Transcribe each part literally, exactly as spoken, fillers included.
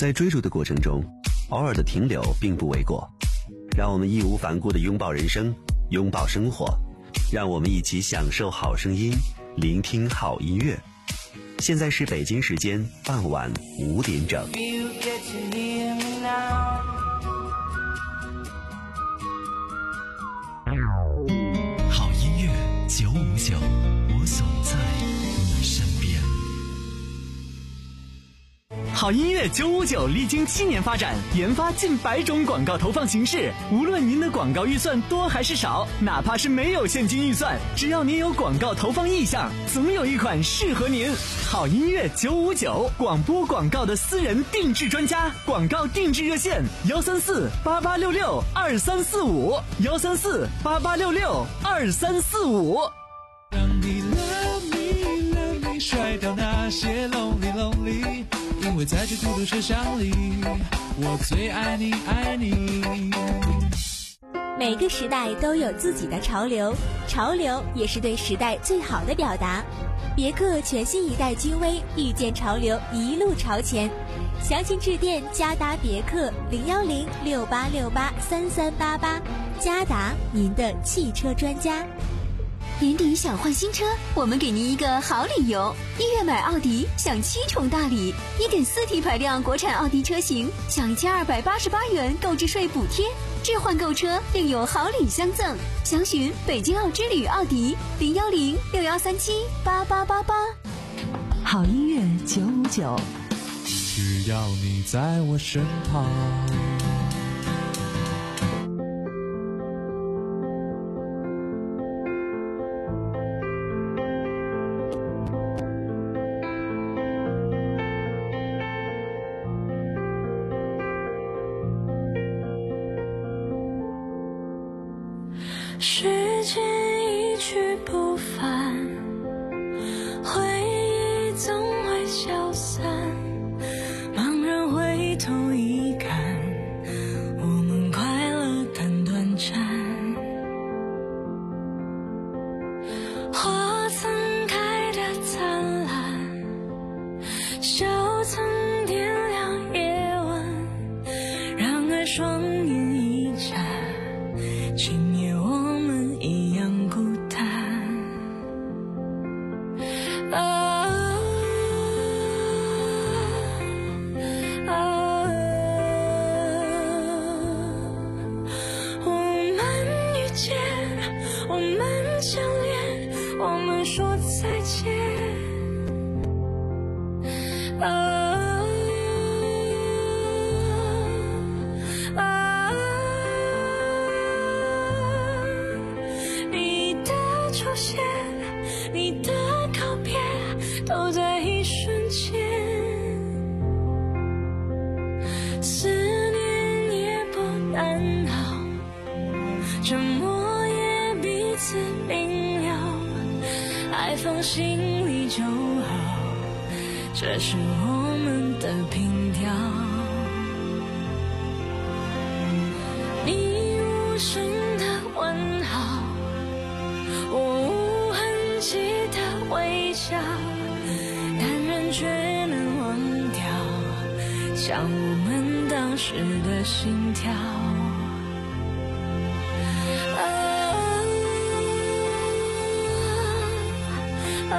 在追逐的过程中，偶尔的停留并不为过。让我们义无反顾地拥抱人生，拥抱生活，让我们一起享受好声音，聆听好音乐。现在是北京时间傍晚五点整。 好音乐九五九，我总在你身边。 好音乐九五九历经七年发展，研发近百种广告投放形式。无论您的广告预算多还是少，哪怕是没有现金预算，只要您有广告投放意向，总有一款适合您。好音乐九五九，广播广告的私人定制专家，广告定制热线：幺三四八八六六二三四五，幺三四八八六六二三四五。 让你 love me love me， 甩掉那些 lonely lonely。因为在这孤独车厢里，我最爱你爱你。 每个时代都有自己的潮流，潮流也是对时代最好的表达。别克全新一代君威，遇见潮流，一路朝前。详情致电嘉达别克零幺零六八六八三三八八，嘉达，您的汽车专家。 年底想换新车，我们给您一个好理由。一月买奥迪享七重大礼， 一点四 T 排量国产奥迪车型享一千二百八十八元购置税补贴，置换购车另有好礼相赠。详询北京奥之旅奥迪零幺零六幺三七八八八八。 好音乐九五九， 只要你在我身旁。 时间一去不返，回忆总会消散，茫然回头一看，我们快乐但短暂。花曾开得灿烂，笑曾点亮夜晚，让爱双眼一眨，今夜我们一样孤单。啊啊，我们遇见，我们相恋，我们说再见。啊啊，你的出现，你的告别，都在一瞬间。思念也不难熬，沉默也彼此明了，爱放心里就好，这是我们的凭条。你无声的问好，我无痕迹的微笑，淡然却能忘掉，像我们当时的心跳。啊啊，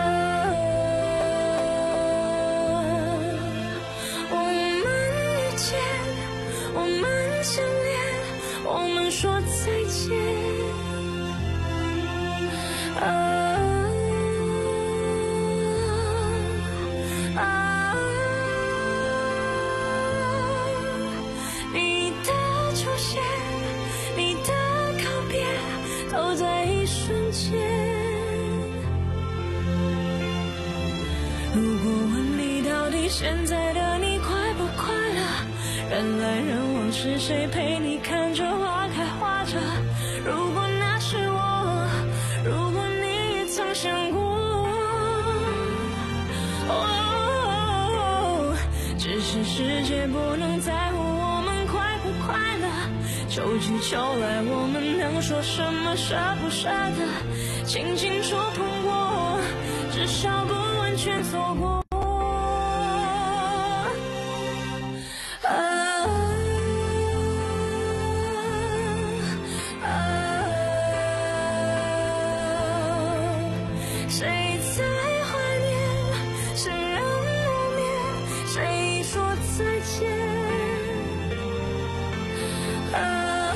我们遇见，我们相恋，我们说再见。啊啊，你的出现，你的告别，都在一瞬间。如果问你到底现在的你快不快乐，人来人往是谁陪你看着花开花着？如果那是我，如果你也曾想过，哦，只是世界不能在乎我们快不快乐，秋去秋来我们能说什么舍不舍得，轻轻触碰过，至少不完全错过。 谁在怀念？谁人无眠？谁说再见？啊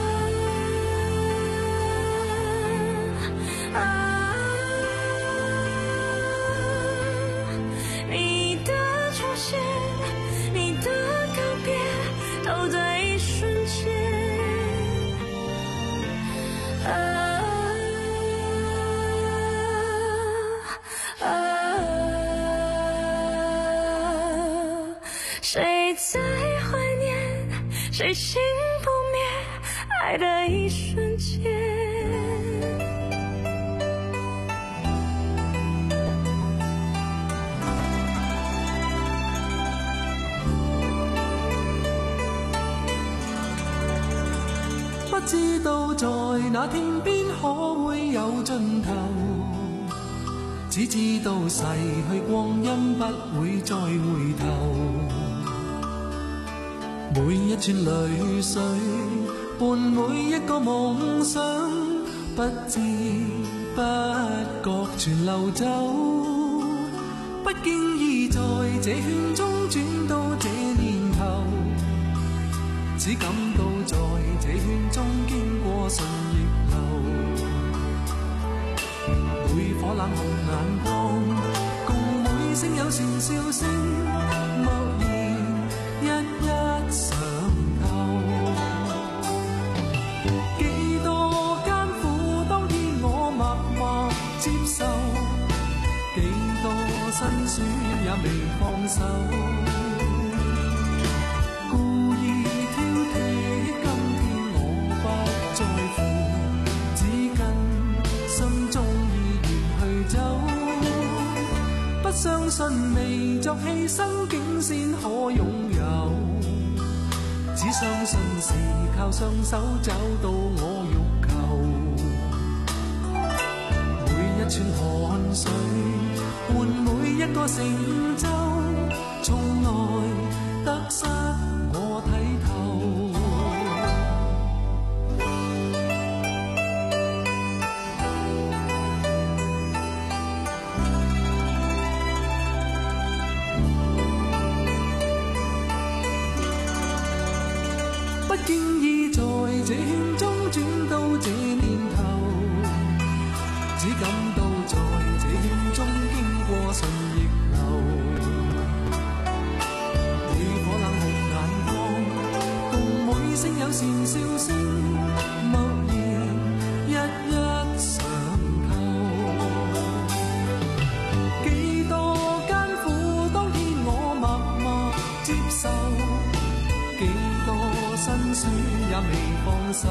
啊！你的出现，你的告别，都在一瞬间。啊谁在怀念？谁心不灭？爱的一瞬间。 不知道在那天邊可會有盡頭，只知道逝去光陰不會再回頭。每一串淚水伴每一個夢想，不知不覺全流走。不經意在這圈中轉到這年頭，只感到在這圈中經過順逆流。每顆冷紅眼光，共每聲友善笑聲，默然一一嘗透。幾多艱苦當天我默默接受，幾多辛酸也未放手。故意挑剔，今天我不在乎，只跟心中意願去走。不相信未作犧牲竟先可擁有，只相信是靠雙手找到我欲求。每一串汗水換每一個成就，從來得失我睇透。不經意在這圈中轉到這年頭，只感到在這圈中經過順逆流。每顆冷紅眼光，共每聲友善笑聲，默然一一嘗透。幾多艱苦當天我默默接受，幾多辛酸也未放手。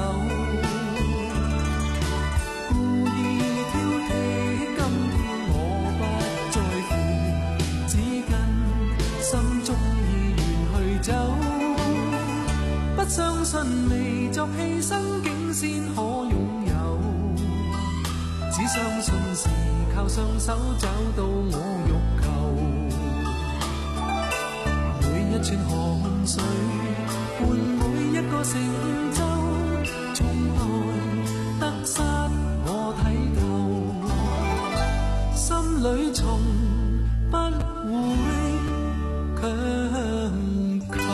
故意挑剔，今天我不在乎，只跟心中意願去走。不相信未作犧牲竟先可擁有，只相信是靠雙手找到我欲求。每一串汗水換每一個成就，從來得失我睇透，心裏從不會強求。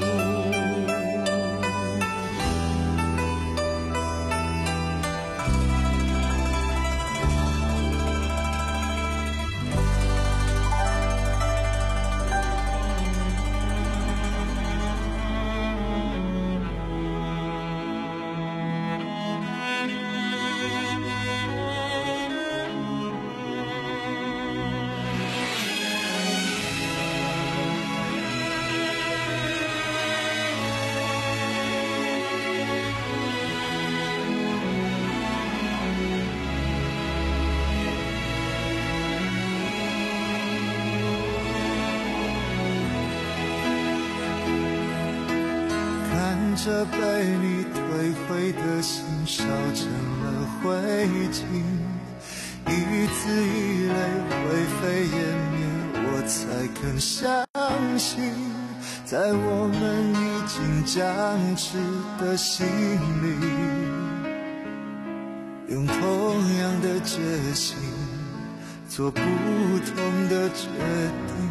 这被你摧毁的心烧成了灰烬，一字一泪灰飞烟灭，我才肯相信，在我们已经僵持的心里，用同样的决心做不同的决定。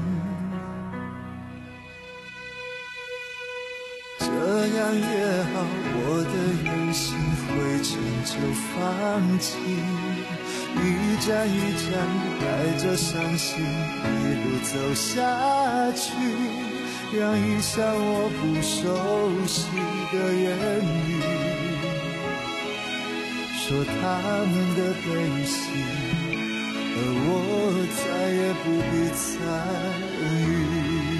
这样也好，我的原心会成就放弃，一站一站带着伤心一路走下去，让一向我不熟悉的言语说他们的悲喜，而我再也不必参与。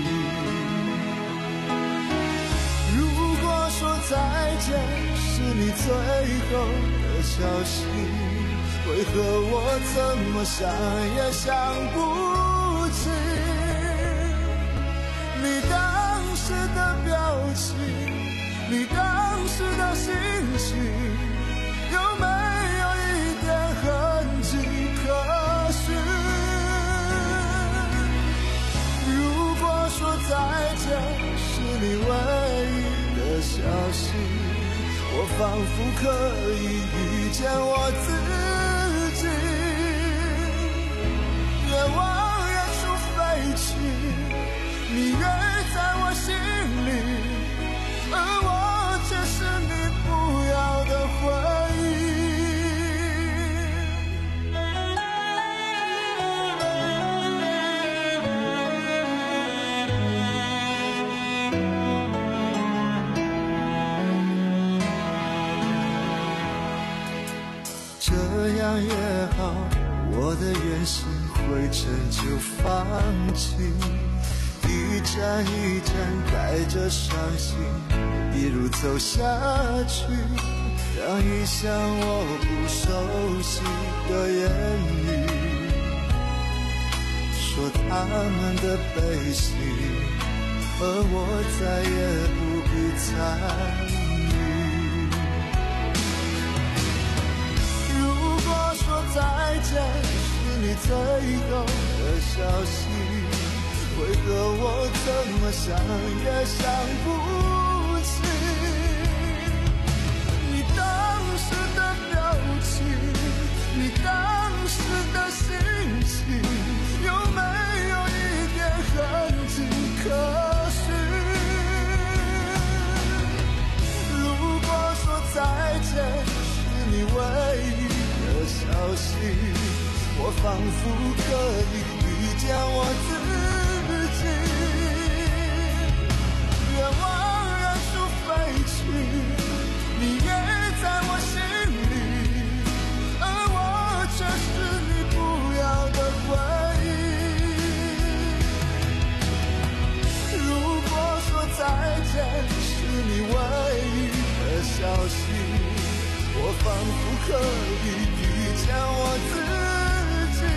如果说再见是你最后的消息，为何我怎么想也想不起你当时的表情，你当时的心情，有没有一点痕迹可寻？如果说再见是你唯一的消息，我仿佛可以遇见我自己，愿往远处飞去，你约在我心里，而我却是你不要的回忆。这样也好，我的原心会成就放弃，一站一站带着伤心一路走下去，让一向我不熟悉的言语说他们的悲喜，而我再也不必参与。再见是你最后的消息，为何我怎么想也想不起你当时的表情，你当时的心情，有没有一点痕迹可寻？如果说再见是你唯一消息，我仿佛可以遇见我自己，愿往远处飞去，你约在我心里，而我却是你不要的回忆。如果说再见是你唯一的消息，我仿佛可以遇见我自己，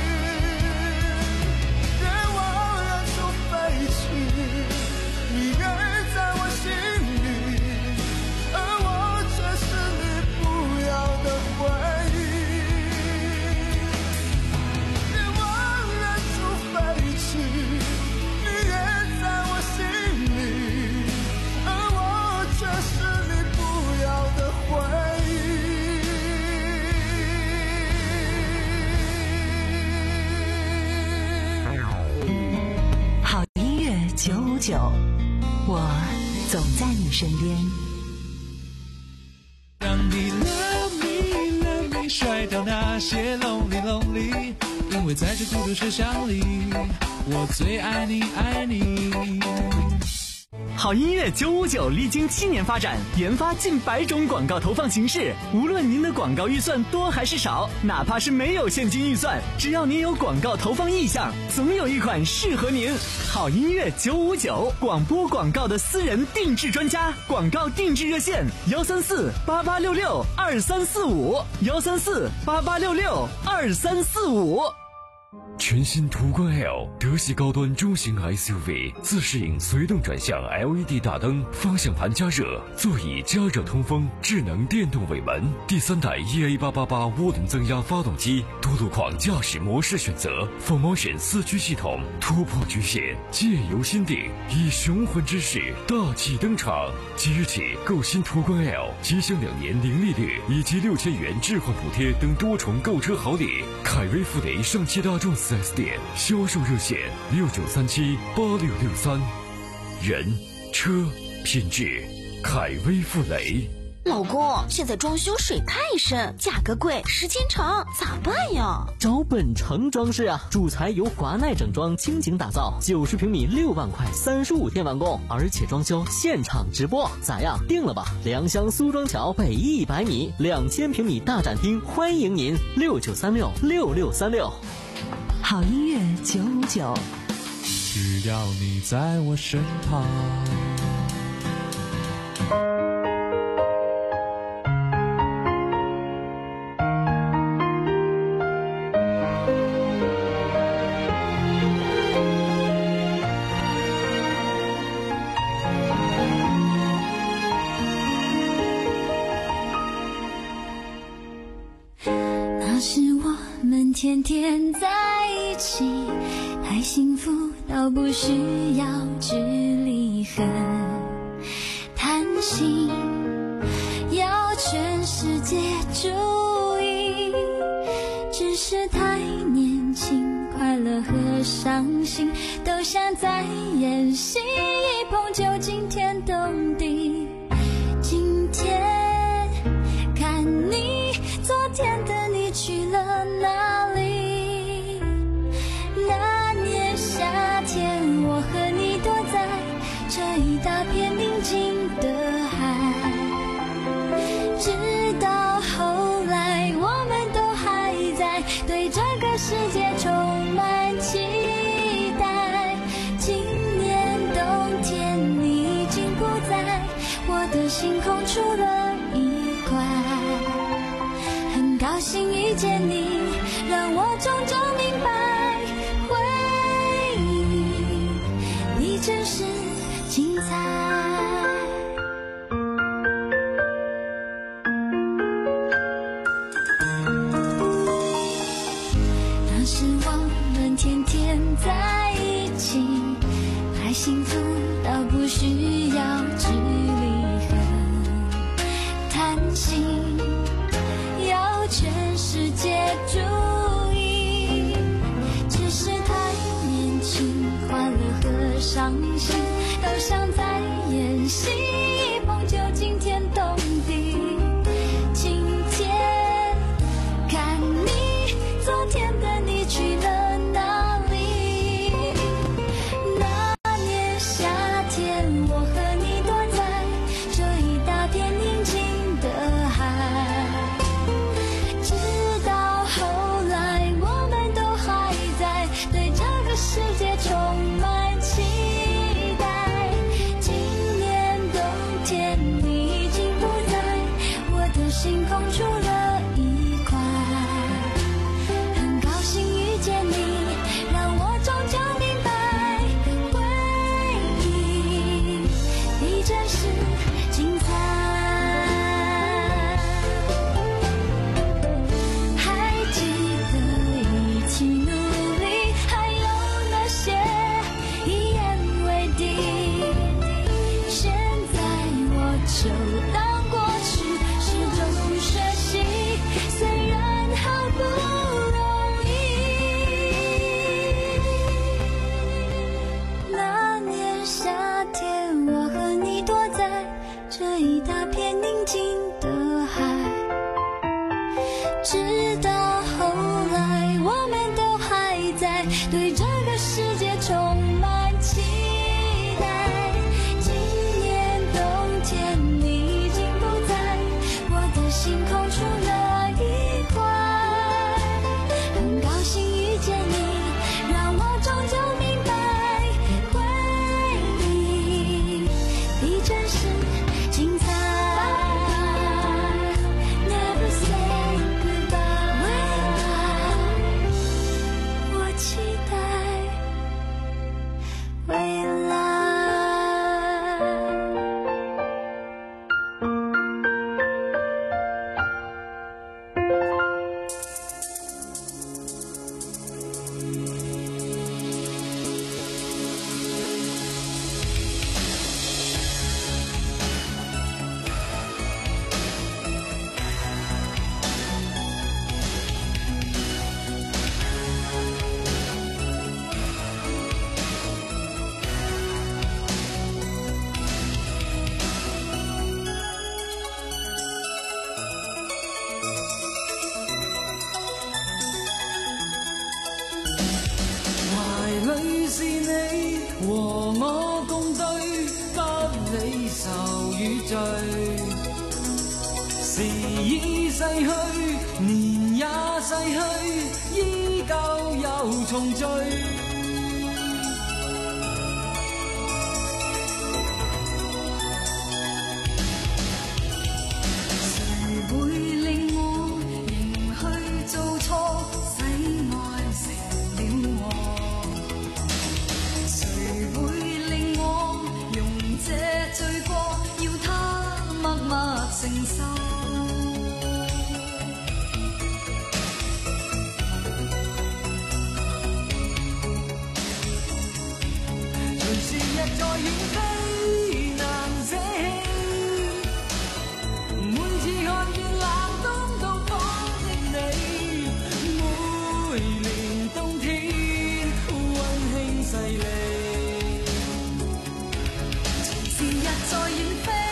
愿往远处飞去，你约在我心里，而我却是你不要的回忆。愿往远处飞去，你约在我心里，而我却是你不要的回忆。 九五九，我总在你身边。 让你 love me love me 甩掉那些 lonely lonely， 因为在这孤独车厢里，我最爱你爱你。 好音乐九五九历经七年发展，研发近百种广告投放形式。无论您的广告预算多还是少，哪怕是没有现金预算，只要您有广告投放意向，总有一款适合您。好音乐九五九，广播广告的私人定制专家，广告定制热线：幺三四八八六六二三四五，幺三四八八六六二三四五。 全新途观 L 德系高端中型 S U V， 自适应随动转向 L E D 大灯，方向盘加热，座椅加热通风，智能电动尾门，第三代 E A 八八八 涡轮增压发动机，多路况驾驶模式选择 ，Full Motion 四驱系统，突破局限，借由心定，以雄浑之势大气登场。即日起购新途观 L， 即享两年零利率以及六千元置换补贴等多重购车好礼。凯威富雷上汽大众四 S 店销售热线六九三七八六六三，人车品质，凯威富雷。 老公，现在装修水太深，价格贵，时间长，咋办呀？ 找本城装饰啊，主材由华奈整装倾情打造，九十平米六万块，三十五天完工，而且装修现场直播，咋样？定了吧？良乡苏庄桥北一百米，两千平米大展厅，欢迎您，六九三六六六三六。 好音乐九五九， 只要你在我身旁。 那是我们天天在一起，太幸福到不需要距离和谈心，要全世界注意，只是太年轻，快乐和伤心都像在演戏，一碰就惊天动地。今天看你，昨天的你去了哪里？那年夏天，我和你躲在这一大片宁静的海，直到后来我们都还在对这个世界充满期待。今年冬天你已经不在我的星空出了一块，很高兴遇见你，让我终究明白，回忆你真是精彩。那时我们天天在一起，太幸福到不需要距离和谈心，要全世界注意，只是太年轻，快乐和伤心都像在演戏，一碰就惊天动地。今天看你，昨天的你去了哪里？那年夏天，我和你躲在这一大片宁静的海，直到后来我们都还在对这个世界充满期待。今年冬天你已经不在我的星空出了一块，很高兴遇见你，让我终究明白，回忆你真是精彩。还记得一起努力，还有那些一言为定，现在我就当过去，始终学习，虽然好不容易。那年夏天，我和你躲在这一大片宁静的海，直到后来我们都还在对这个世界充满期待。今年冬天你已经不在我的星空出了一块，很高兴遇见你，让我终究明白，回忆你真是精彩。Never say goodbye，未来我和我共對，不理愁與罪。時已逝去，年也逝去，依舊又重聚。承受，隨時日在遠飛，難捨棄。每次看見冷冬到訪的你，每年冬天溫馨細膩。隨時日在遠飛。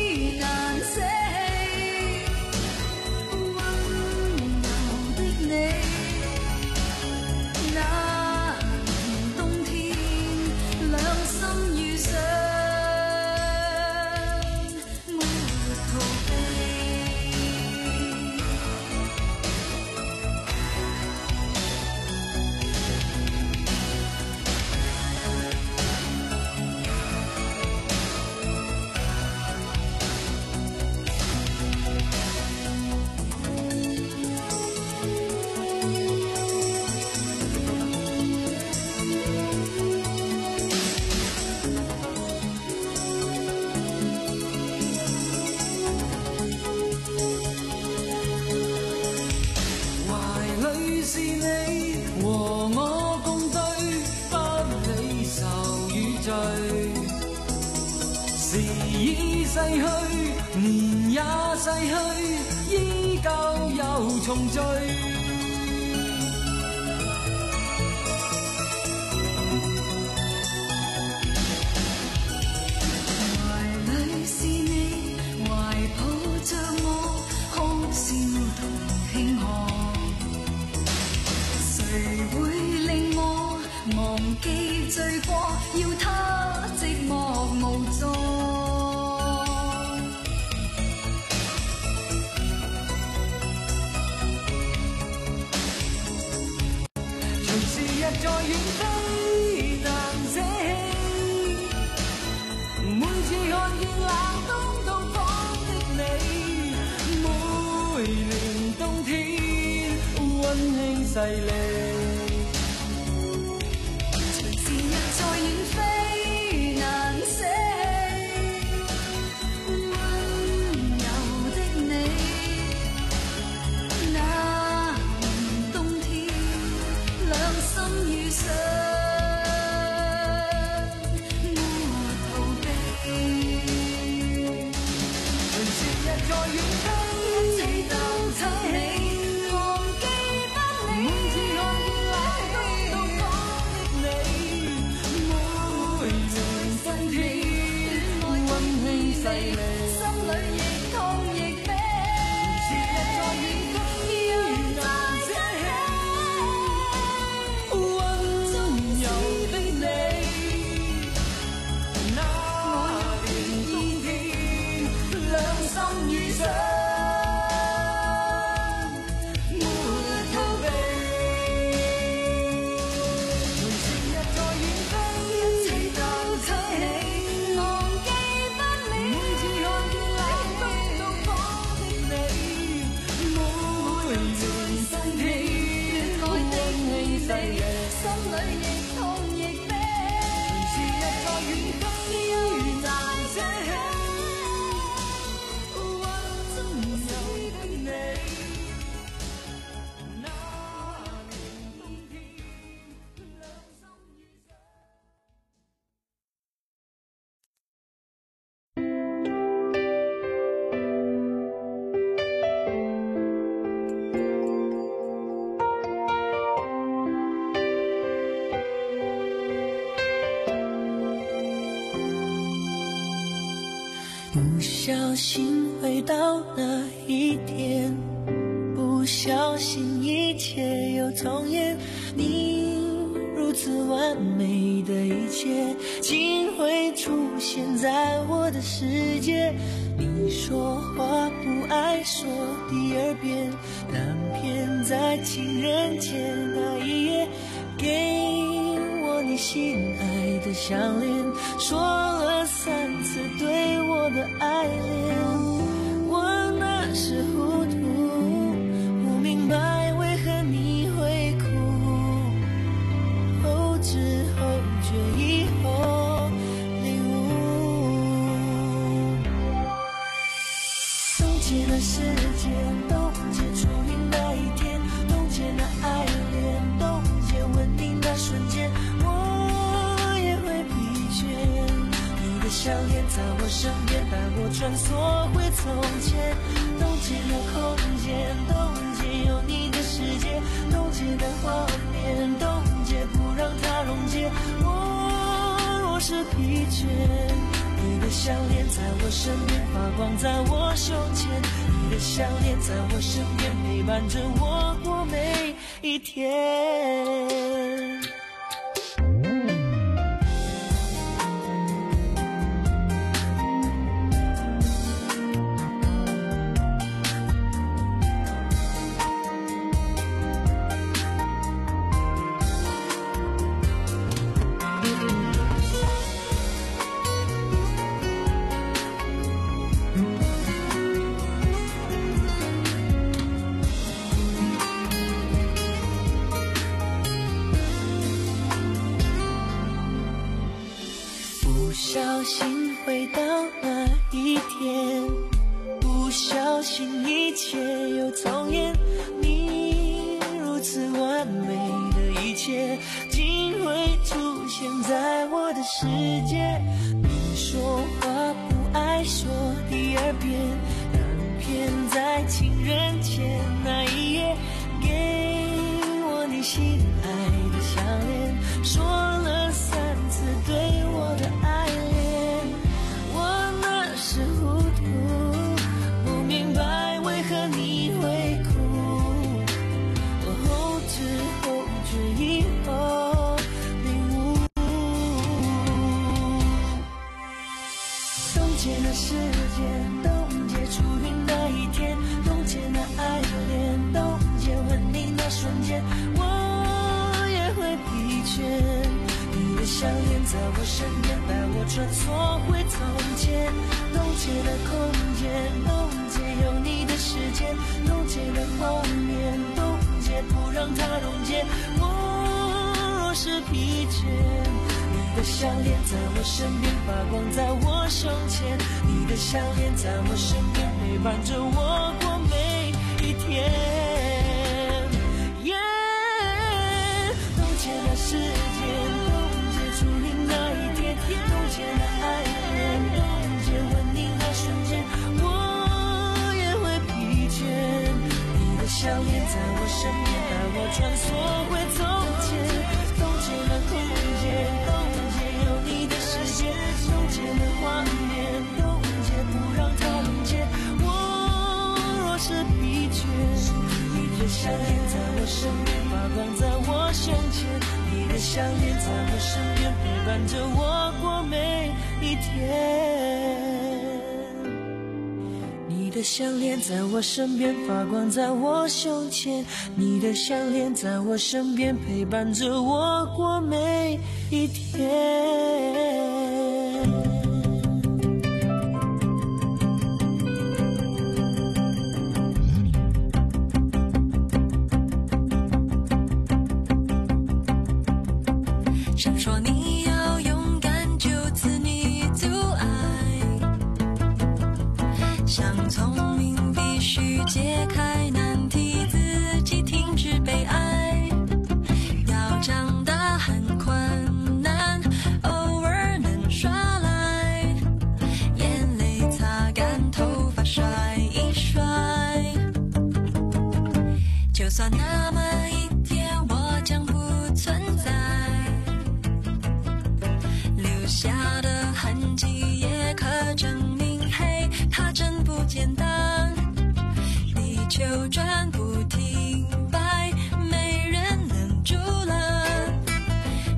時已逝去，年也逝去，依舊又重聚。懷裡是你，懷抱着我，哭笑同慶賀。誰會令我忘記罪過？要他寂寞無助。日在遠飛，難捨棄。每次看見冷冬到訪的你，每年冬天溫馨細膩。隨時日在遠飛，難捨棄。溫柔的你，那年冬天兩心遇上，我逃避。隨時日在遠飛，一切都睇起，忘記不理。每次看見冷冬到訪的你，每年冬天溫馨細膩，心裏亦痛亦悲。隨時日在遠飛，要難捨棄。 不小心回到那一天，不小心一切又重演。你如此完美的一切，竟会出现在我的世界。你说话不爱说第二遍，但偏在情人节那一夜，给我你心爱的项链，说了三次对我的爱恋。我那时糊涂，不明白为何你会哭，后知后觉以后领悟，冻结了时间，冻结初遇那一天，冻结那爱恋，冻结吻你那瞬间，我也会疲倦。你的项链在我身边，带我穿梭回从前，冻结了空间，冻结有你的世界，冻结的画面，冻结不让它溶解。我若是疲倦，你的项链在我身边发光在我胸前，你的项链在我身边陪伴着我过每一天。不小心回到那一天，不小心一切又重演，你如此完美的一切，竟会出现在我的世界。你说话不爱说第二遍，但偏在情人节那一夜，给我你心爱的项链，说了三次对我的爱恋。我那时糊涂，不明白为何你会哭，我后知后觉以后领悟，冻结了时间，冻结初遇那一天，冻结那爱恋，冻结吻你那瞬间，我也会疲倦。你的项链在我身边，带我穿梭回从前，冻结了空间，冻结有你的世界，冻结了画面，冻结不让它溶解。我若是疲倦，你的项链在我身边发光在我胸前，你的项链在我身边陪伴着我过每一天。Yeah, 冻结了时间，初遇那一天，冻结了爱恋，冻结吻你那瞬间，我也会疲倦。你的项链在我身边，带我穿梭回从前，冻结了空间，冻结有你的世界，冻结了画面，冻结不让它溶解。我若是疲倦，你的项链在我身边发光在我胸前，你的项链在我身边陪伴着我过每一天。你的项链在我身边发光在我胸前，你的项链在我身边陪伴着我过每一天。 想说你要勇敢，就此你阻碍，想聪明必须解开难题，自己停止悲哀，要长大很困难，偶尔能耍赖，眼泪擦干，头发甩一甩，就算那么一天我将不存在，留下的痕迹也可证明，嘿，它真不简单。地球转不停摆，没人能住了，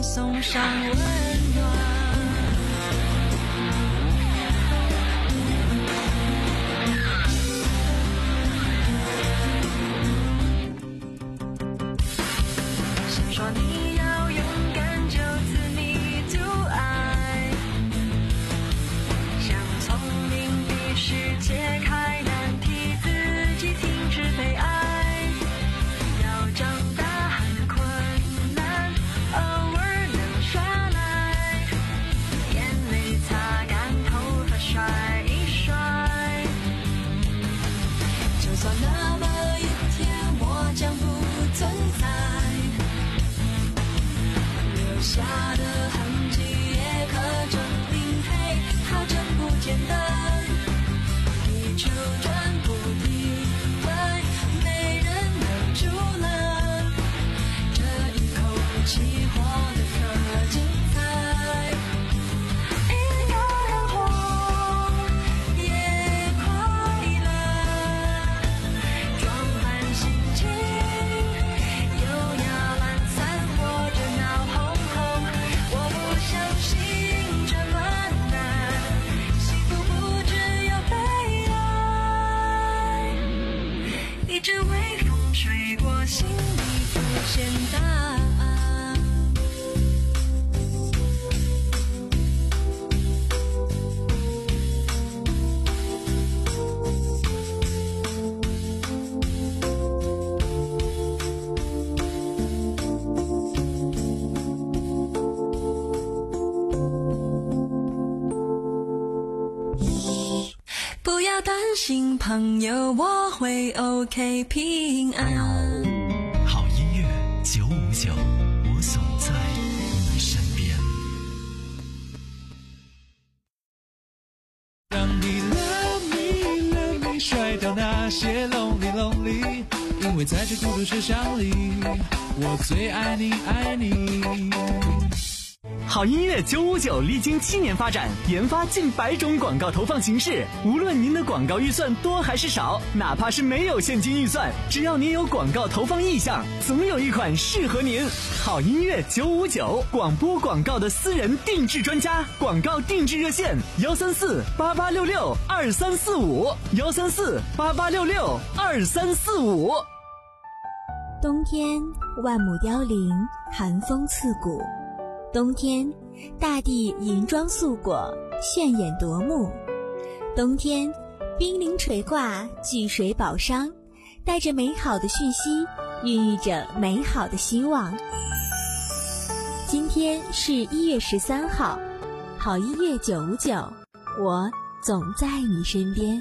送上温暖。谁说你要勇敢就自你独爱，想聪明的世界开难题，自己停止被爱。要长大很困难，偶尔能耍赖，眼泪擦干，头发甩一甩。就算那么一天我将不存在，留下的痕迹也可证明，嘿，它真不简单。地球转不停摆，没人能阻拦，这一口气活得可精彩。一个人活也快乐，装扮心情优雅懒散，或者闹哄哄。我不相信这么难，幸福不只有被爱。一阵微风吹过，心里浮现答案。不要担心朋友，我会 OK 平安。 好音乐九五九，我总在你身边。 让你 love me love me 甩掉那些 lonely lonely， 因为在这孤独车厢里，我最爱你爱你。 好音乐九五九历经七年发展，研发近百种广告投放形式。无论您的广告预算多还是少，哪怕是没有现金预算，只要您有广告投放意向，总有一款适合您。好音乐九五九，广播广告的私人定制专家，广告定制热线：幺三四八八六六二三四五，幺三四八八六六二三四五。 冬天万木凋零，寒风刺骨。冬天，大地银装素裹，炫眼夺目。冬天，冰凌垂挂，聚水宝商，带着美好的讯息，孕育着美好的希望。今天是一月十三号，好音乐九五九，我总在你身边。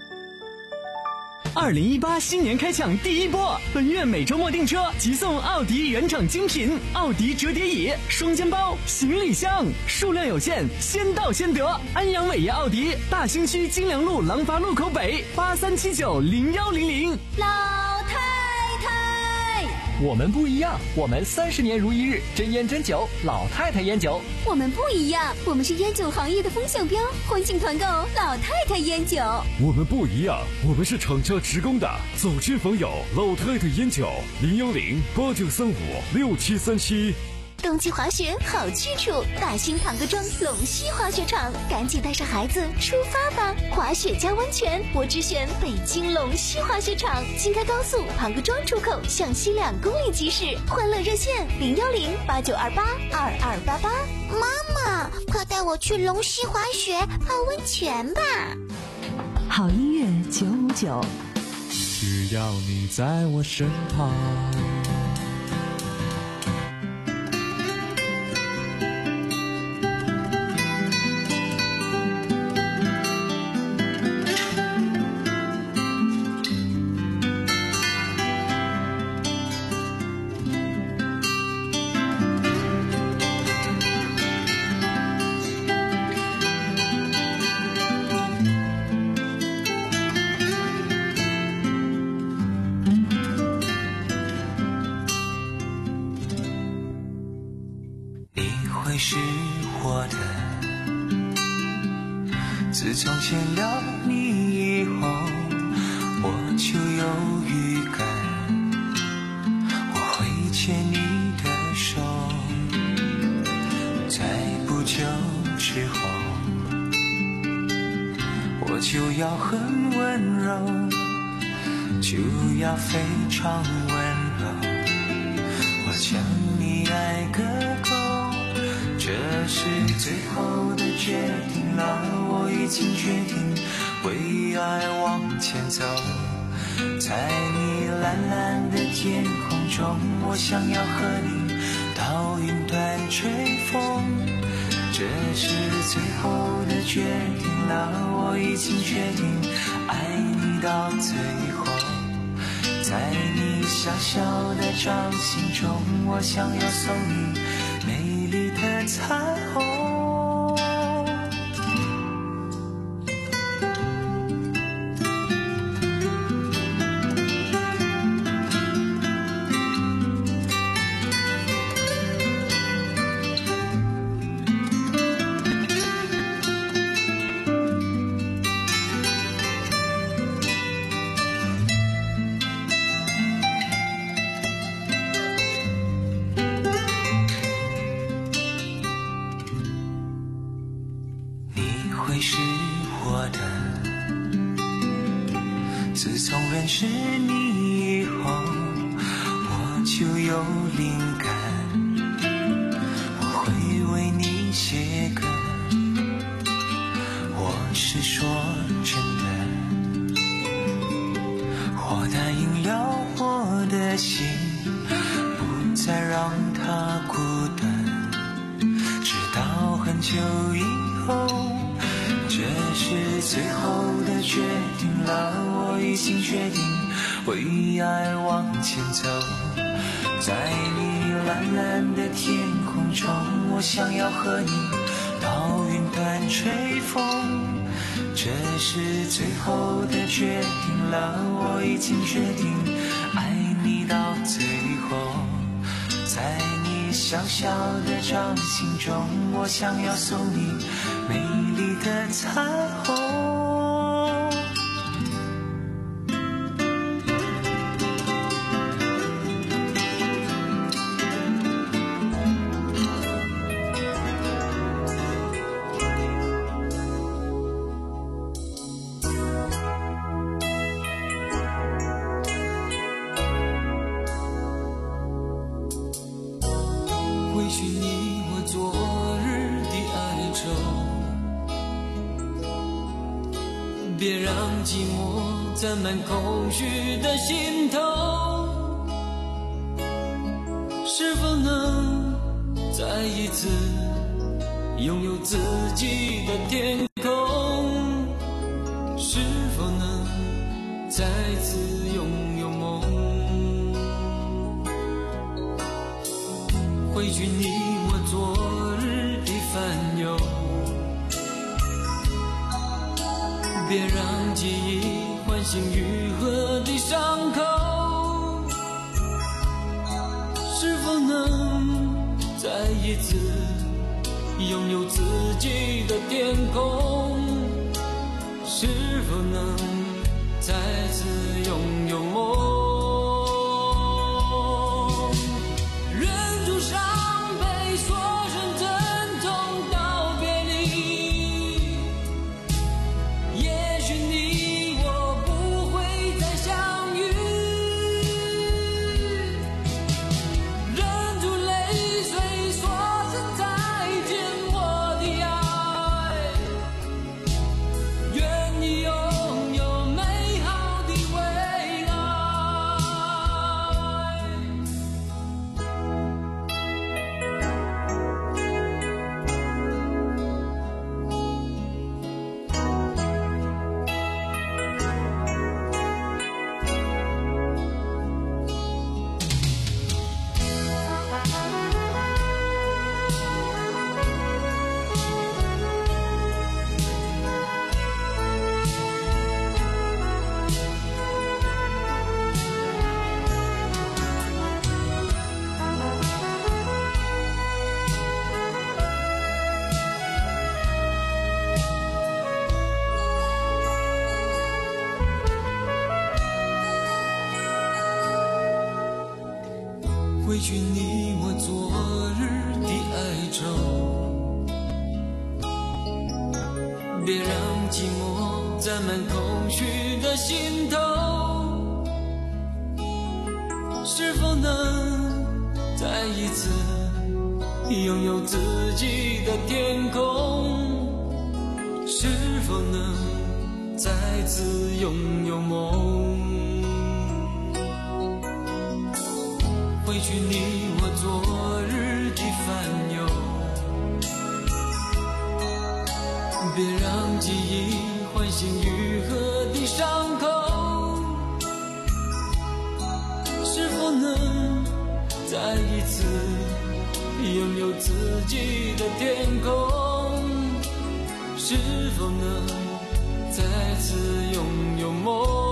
二零一八新年开抢第一波，本月每周末订车即送奥迪原厂精品奥迪折叠椅、双肩包、行李箱，数量有限，先到先得。安阳伟业奥迪大兴区金良路廊坊路口北八三七九零幺零零。 老太太， 我们不一样，我们三十年如一日，真烟真酒，老太太烟酒。 我们不一样，我们是烟酒行业的风向标，欢庆团购老太太烟酒。 我们不一样，我们是厂家直供的，走亲访友，老太太烟酒，零幺零八九三五六七三七。 冬季滑雪好去处，大兴庞各庄龙溪滑雪场，赶紧带上孩子出发吧！滑雪加温泉，我只选北京龙溪滑雪场，京开高速庞各庄出口向西两公里即驶，欢乐热线零幺零八九二八二二八八。 妈妈，快带我去龙溪滑雪泡温泉吧！ 好音乐九五九， 只要你在我身旁。 会是我的。自从见了你以后，我就有预感，我会牵你的手， 久之后，我就要很温柔，就要非常温柔，我将你爱个够，这是最后的决定了，我已经决定为爱往前走，在你蓝蓝的天空中，我想要和你到云端吹风，这是最后的决定了，我已经决定爱你到最后，在你小小的掌心中，我想要送你美丽的彩虹。会是我的，自从认识你以后，我就有灵感，我会为你写歌，我是说真的，我答应了我的心，不再让它孤单，直到很久以后，这是最后的决定了，我已经决定为爱往前走，在你蓝蓝的天空中，我想要和你到云端吹风，这是最后的决定了，我已经决定爱你到最后，在你小小的掌心中，我想要送你美丽的彩虹。 回去你我昨日的哀愁，别让寂寞沾满空虚的心头，是否能再一次拥有自己的天空，是否能再次拥有梦，回去你我昨日的烦忧，别让记忆唤醒愈合的伤口，是否能再一次拥有自己的天空，是否能再次拥有梦，回去你我昨日的哀愁， 别让寂寞占满空虚的心头。是否能再一次拥有自己的天空？是否能再次拥有梦？回去你我昨日的烦忧，别让记忆唤醒愈合的伤口。是否能再一次拥有自己的天空？是否能再次拥有梦？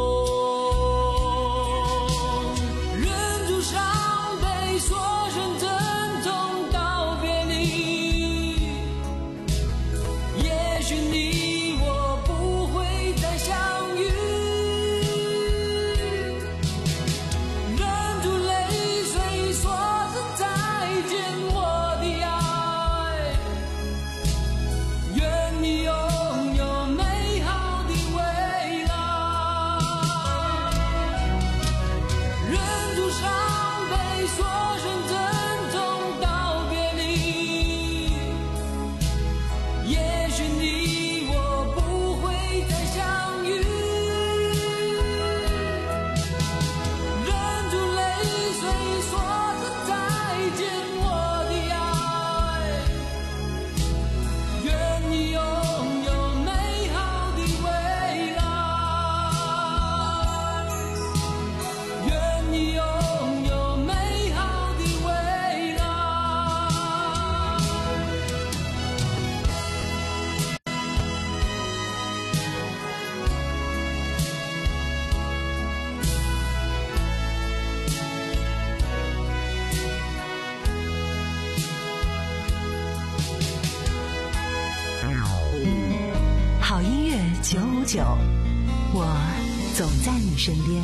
九五九，我总在你身边。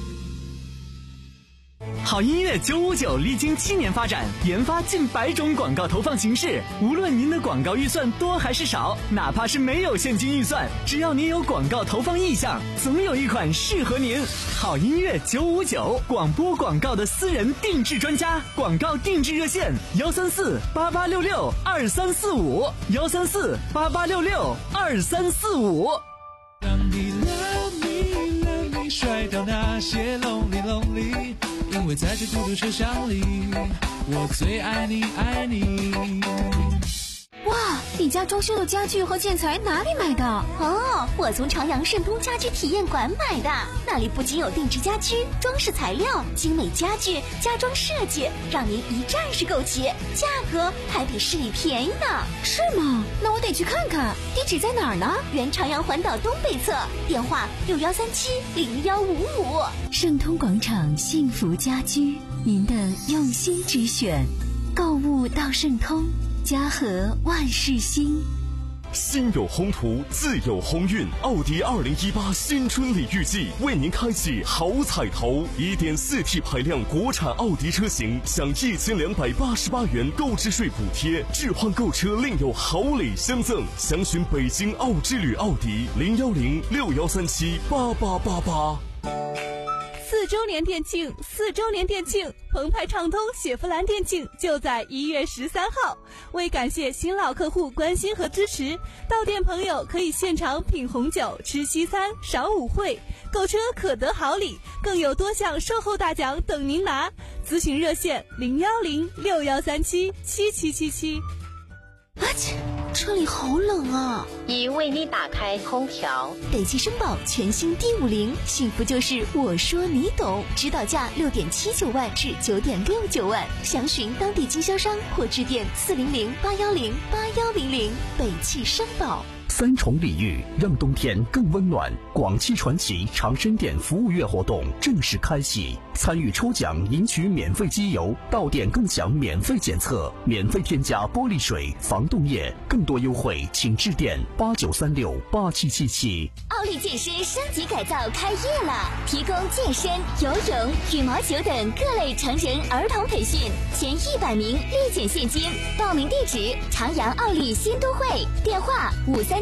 好音乐九五九历经七年发展，研发近百种广告投放形式。无论您的广告预算多还是少，哪怕是没有现金预算，只要您有广告投放意向，总有一款适合您。好音乐九五九，广播广告的私人定制专家，广告定制热线：幺三四八八六六二三四五，幺三四八八六六二三四五。 让你 love me love me 甩掉那些 lonely lonely， 因为在这孤独车厢里，我最爱你爱你。 哇，你家装修的家具和建材哪里买的？ 哦，我从朝阳盛通家居体验馆买的，那里不仅有定制家居、装饰材料、精美家具、家装设计，让您一站式购齐，价格还比市里便宜呢。 是吗？那我得去看看，地址在哪儿呢？ 原朝阳环岛东北侧，电话六幺三七零幺五五。 盛通广场幸福家居，您的用心之选，购物到盛通。家和万事兴， 心有宏图，自有鸿运。奥迪二零一八新春礼遇季为您开启好彩头，一点四 T 排量国产奥迪车型享一千两百八十八元购置税补贴，置换购车另有好礼相赠。详询北京奥之旅奥迪零幺零六幺三七八八八八。 四周年店庆，四周年店庆，澎湃畅通雪佛兰店庆就在一月十三号。为感谢新老客户关心和支持，到店朋友可以现场品红酒、吃西餐、赏舞会，购车可得好礼，更有多项售后大奖等您拿。咨询热线零幺零六幺三七七七七七。 啊切，车里好冷啊！ 已为你打开空调。 北汽绅宝全新 D 五零，幸福就是我说你懂，指导价六点七九万至九点六九万，详询当地经销商或致电四零零八幺零八幺零零。北汽绅宝。 三重礼遇，让冬天更温暖。广汽传祺长深店服务月活动正式开启，参与抽奖赢取免费机油，到店更享免费检测，免费添加玻璃水、防冻液，更多优惠请致电八九三六八七七七。 奥利健身升级改造开业了，提供健身、游泳、羽毛球等各类成人儿童培训，前一百名立减现金。报名地址：朝阳奥利新都会，电话五三七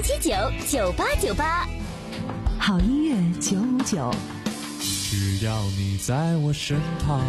七九九八九八。 好音乐九五九， 只要你在我身旁。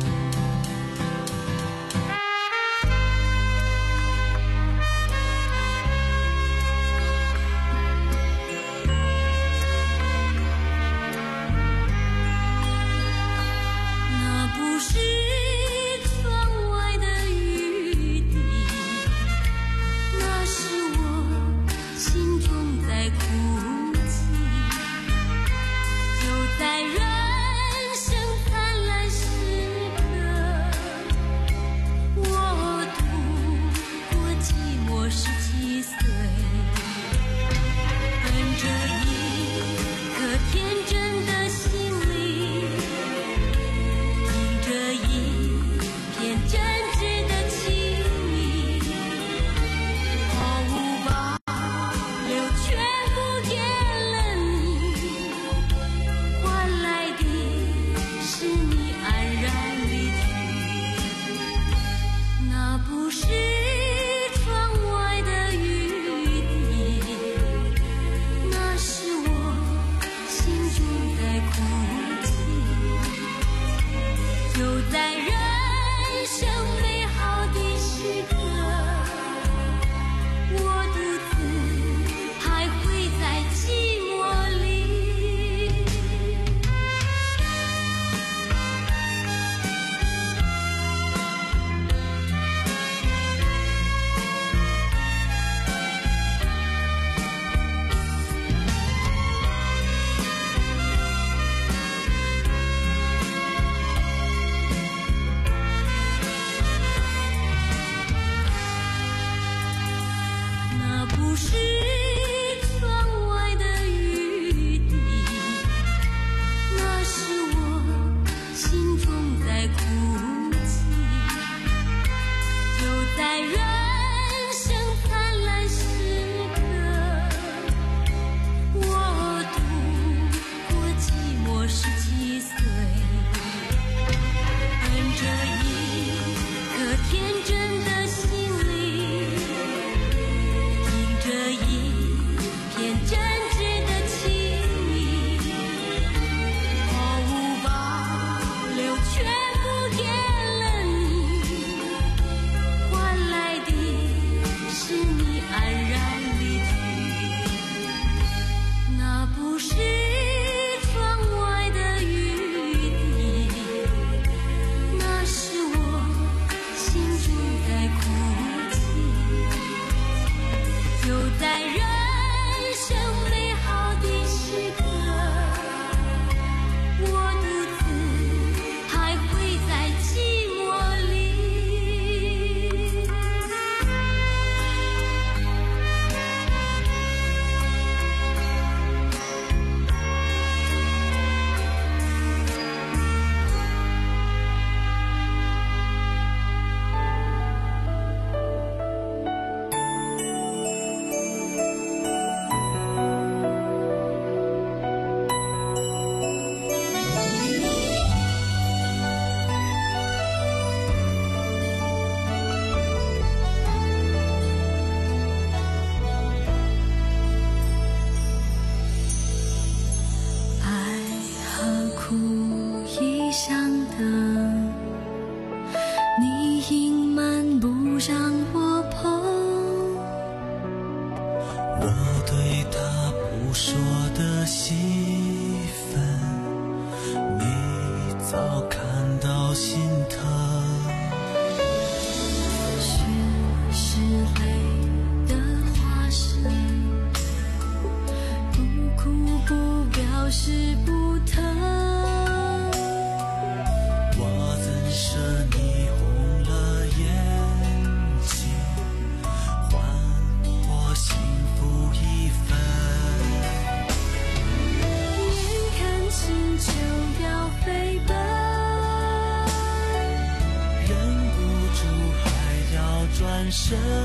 转身，为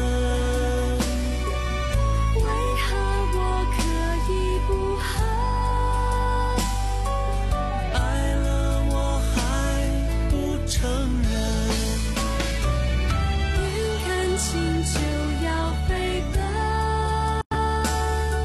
何我可以不好？爱了我还不承认，眼看情就要飞奔，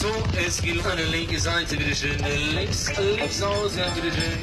So, es geht an der linken Seite, bitteschön. Links, links aus, ja, bitteschön.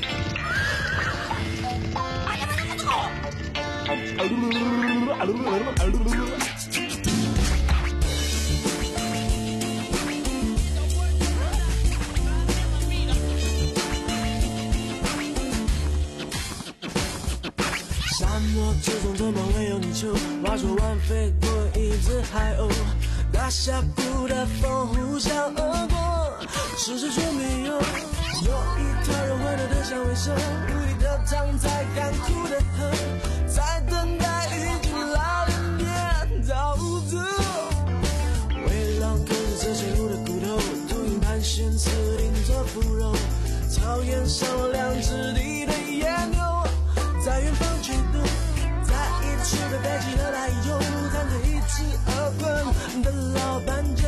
沙漠之中的梦唯有你就划船湾飞过一只海鸥，大峡谷的风呼啸而过，世事却没有。有一条柔和的香味手，无力的躺在干枯的河，在等待雨季来临变沼泽。微浪跟着这些路的骨头，秃鹰盘旋刺顶着腐肉，草原上两只地的野牛在远方举动，在一起被背起的来由，弹着一次二分的老斑鸠。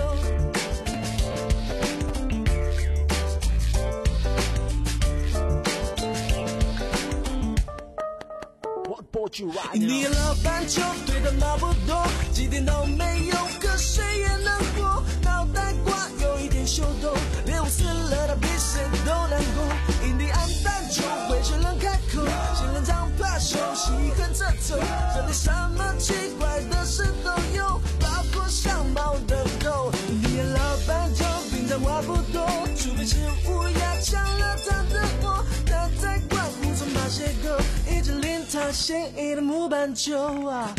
你老斑鸠对的毛不多，几点都没有，可谁也能活。脑袋瓜有一点秀逗，脸死了他比谁都难过。印第安斑鸠会学人开口，仙人掌怕休息横着走，这里什么奇怪的事都有，包括像猫的狗。你老斑鸠平常话不多，除非是乌鸦抢了他的窝，他在灌木丛爬斜沟，一直令他心仪的木斑鸠啊。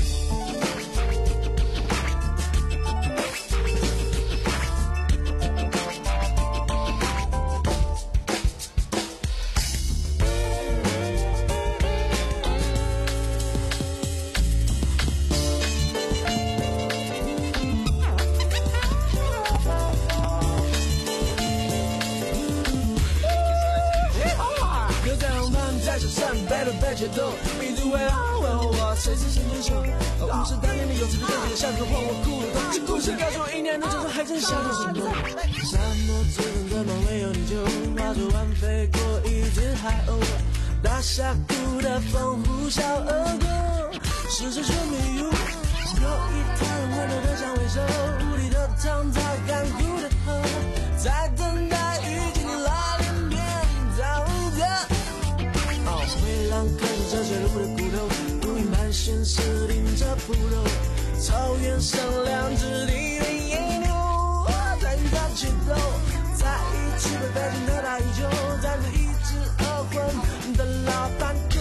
节奏，迷途为傲，问候我，谁是先接受？五十当年的有这个特别的下课换我哭了。这故事告诉我，一年的就算还真下着行动。沙漠之中的梦唯有你就划着湾飞过一只海鸥，大峡谷的风呼啸而过，世事却没有。有一条温柔的香味手，无力的躺在干枯的河，在等待雨季来临变沼泽。微浪跟着这些路的骨头，秃鹰盘旋死顶着腐肉，草原上两只地的野牛在与它决斗，在一起被背景的大衣酒，站着一只饿昏的老斑鸠。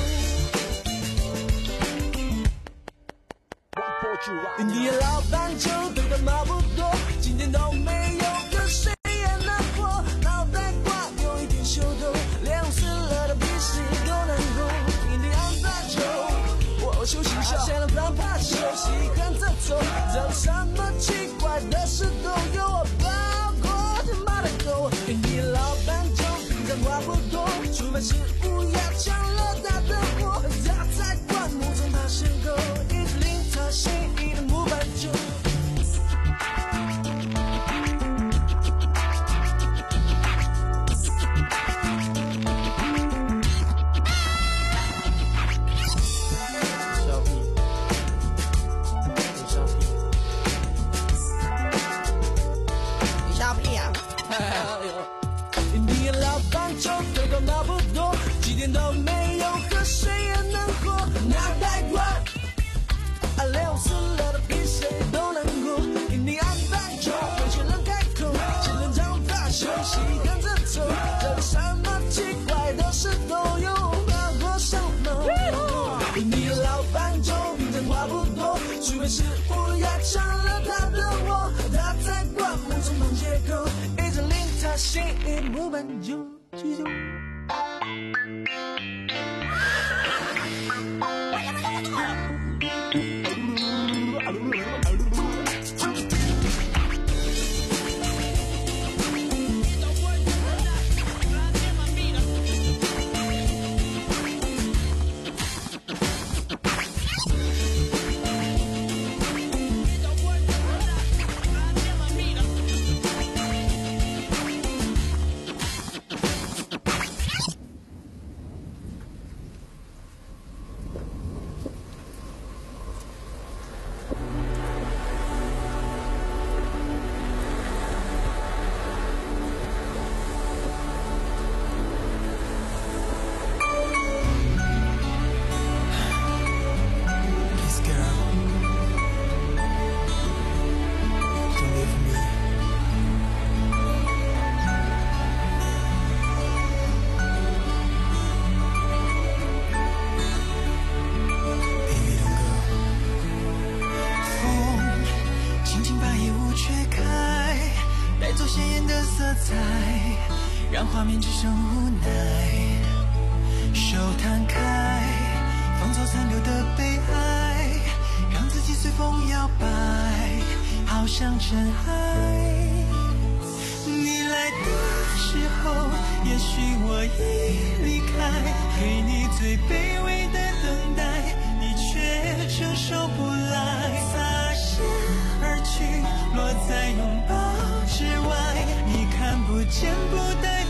你老斑鸠对的毛不多，今天都没有，可谁也能活。脑袋瓜有一点秀逗，脸死了的比谁都难过。印第安斑鸠，我休息一下，先让它休息，跟着走，这什么奇怪的事都有，包括他妈的狗。你老斑鸠平常话不多，除非是乌鸦抢了他的窝，他在灌木丛爬斜沟，一直令他心仪的木斑鸠。你老斑鸠对的毛不多，几点都没有，可谁也能活。脑袋瓜啊，脸死了的比谁都难过。印第安斑鸠会学人开口，仙人掌怕休息跟着走，这里什么奇怪的事都有，包括上猫。你老斑鸠平常话不多，除非是乌鸦抢了他的窝，他在灌木丛旁街口，一直令他心仪的木斑鸠。记住。 彩，让画面只剩无奈。手摊开，放走残留的悲哀，让自己随风摇摆，好像尘埃。你来的时候，也许我已离开，给你最卑微的等待，你却承受不来，擦身而去，落在拥抱之外，你看不见不带